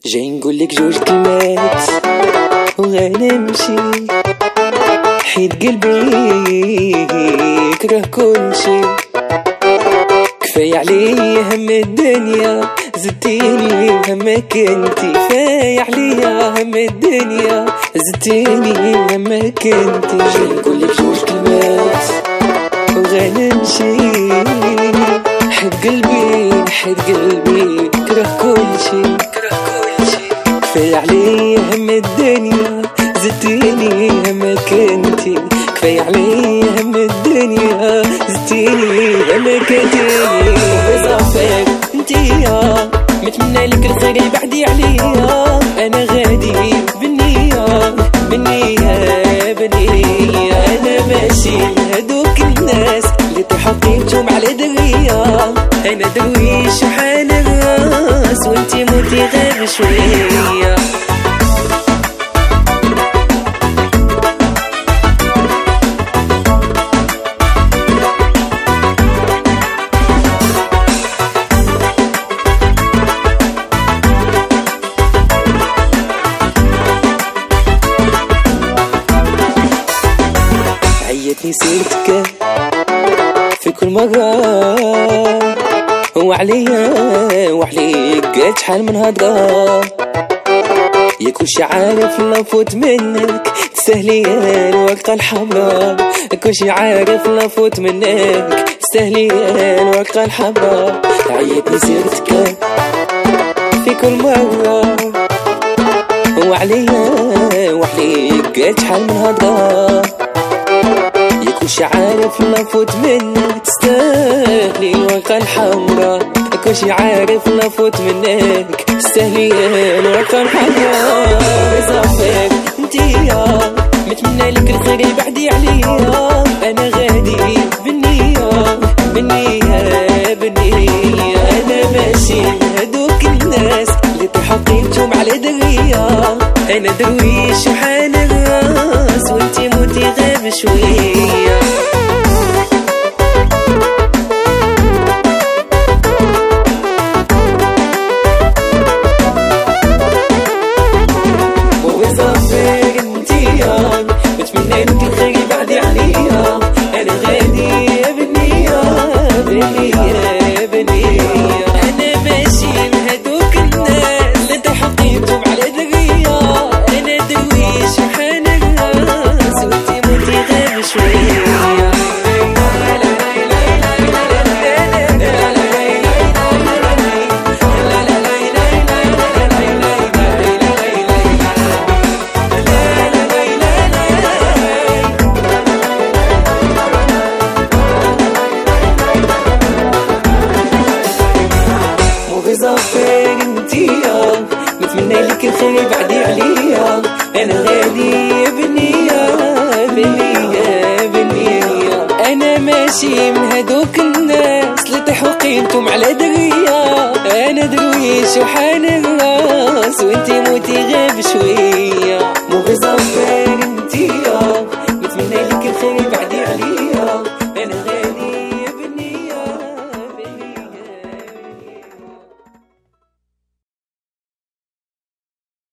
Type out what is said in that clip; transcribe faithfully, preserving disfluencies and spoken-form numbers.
جاي نقولك جوج كلمات وغنمشي، حيت قلبي كره كل شي. كفاية عليا هم الدنيا، زدتيني همك انتي. كفاية عليا هم الدنيا، زدتيني همك انتي. جاي نقولك جوج كلمات وغنمشي، حيت قلبي حيت قلبي كره كل شي. كفاية عليا هم الدنيا، زدتيني همك انتي. كفاية عليا هم الدنيا، زدتيني همك انتي. بصافيك انتيا، متمنى لك الخير بعدي عليا. انا غادي بالنية بالنية بالنية. انا ماشي هدوك الناس اللي تحقيتهم على درية. انا درويش وحال الراس، وانتي موتي غير شوية. عيتني سيرتك في كل مرة، وعليا وعليك قلت شحال من هضرة. ياك وش عارف لو فوت منك تستهلي الورقة الحمراء. كلشي عارف لو فوت منك تستهلي الورقة الحمراء. عيتني سيرتك في كل مرة، وعليا وعليك قلت شحال من هضرة. ياك وش عارف لو فوت منك تستاهلي الورقة الحمراء. كلشي عارف لو فوت منك تستاهلي الورقة الحمراء. بصافيك انتيا، متمنى لك الخير بعدي عليا. انا غادي بالنية بالنية بالنية. انا ماشي هدوك الناس اللي تحقيتهم على درية. انا درويش وحال الراس، وانتي موتي غير شوية. وبصافيك انتيا، بتمنى لك الخير بعدي عليا. انا غادي بالنية بالنية بالنية. انا ماشي بهدوك الناس اللي تحقيتهم على درية. انا درويش وحال الراس، وانتي موتي غير شوية. بصافيك انتيا، متمنى لك الخير بعدي عليا. انا غادي بالنية بالنية بالنية. انا ماشي من هدوك الناس اللي تحقينكم على درية. انا درويش وحال الراس، وانتي موتي غير شوية.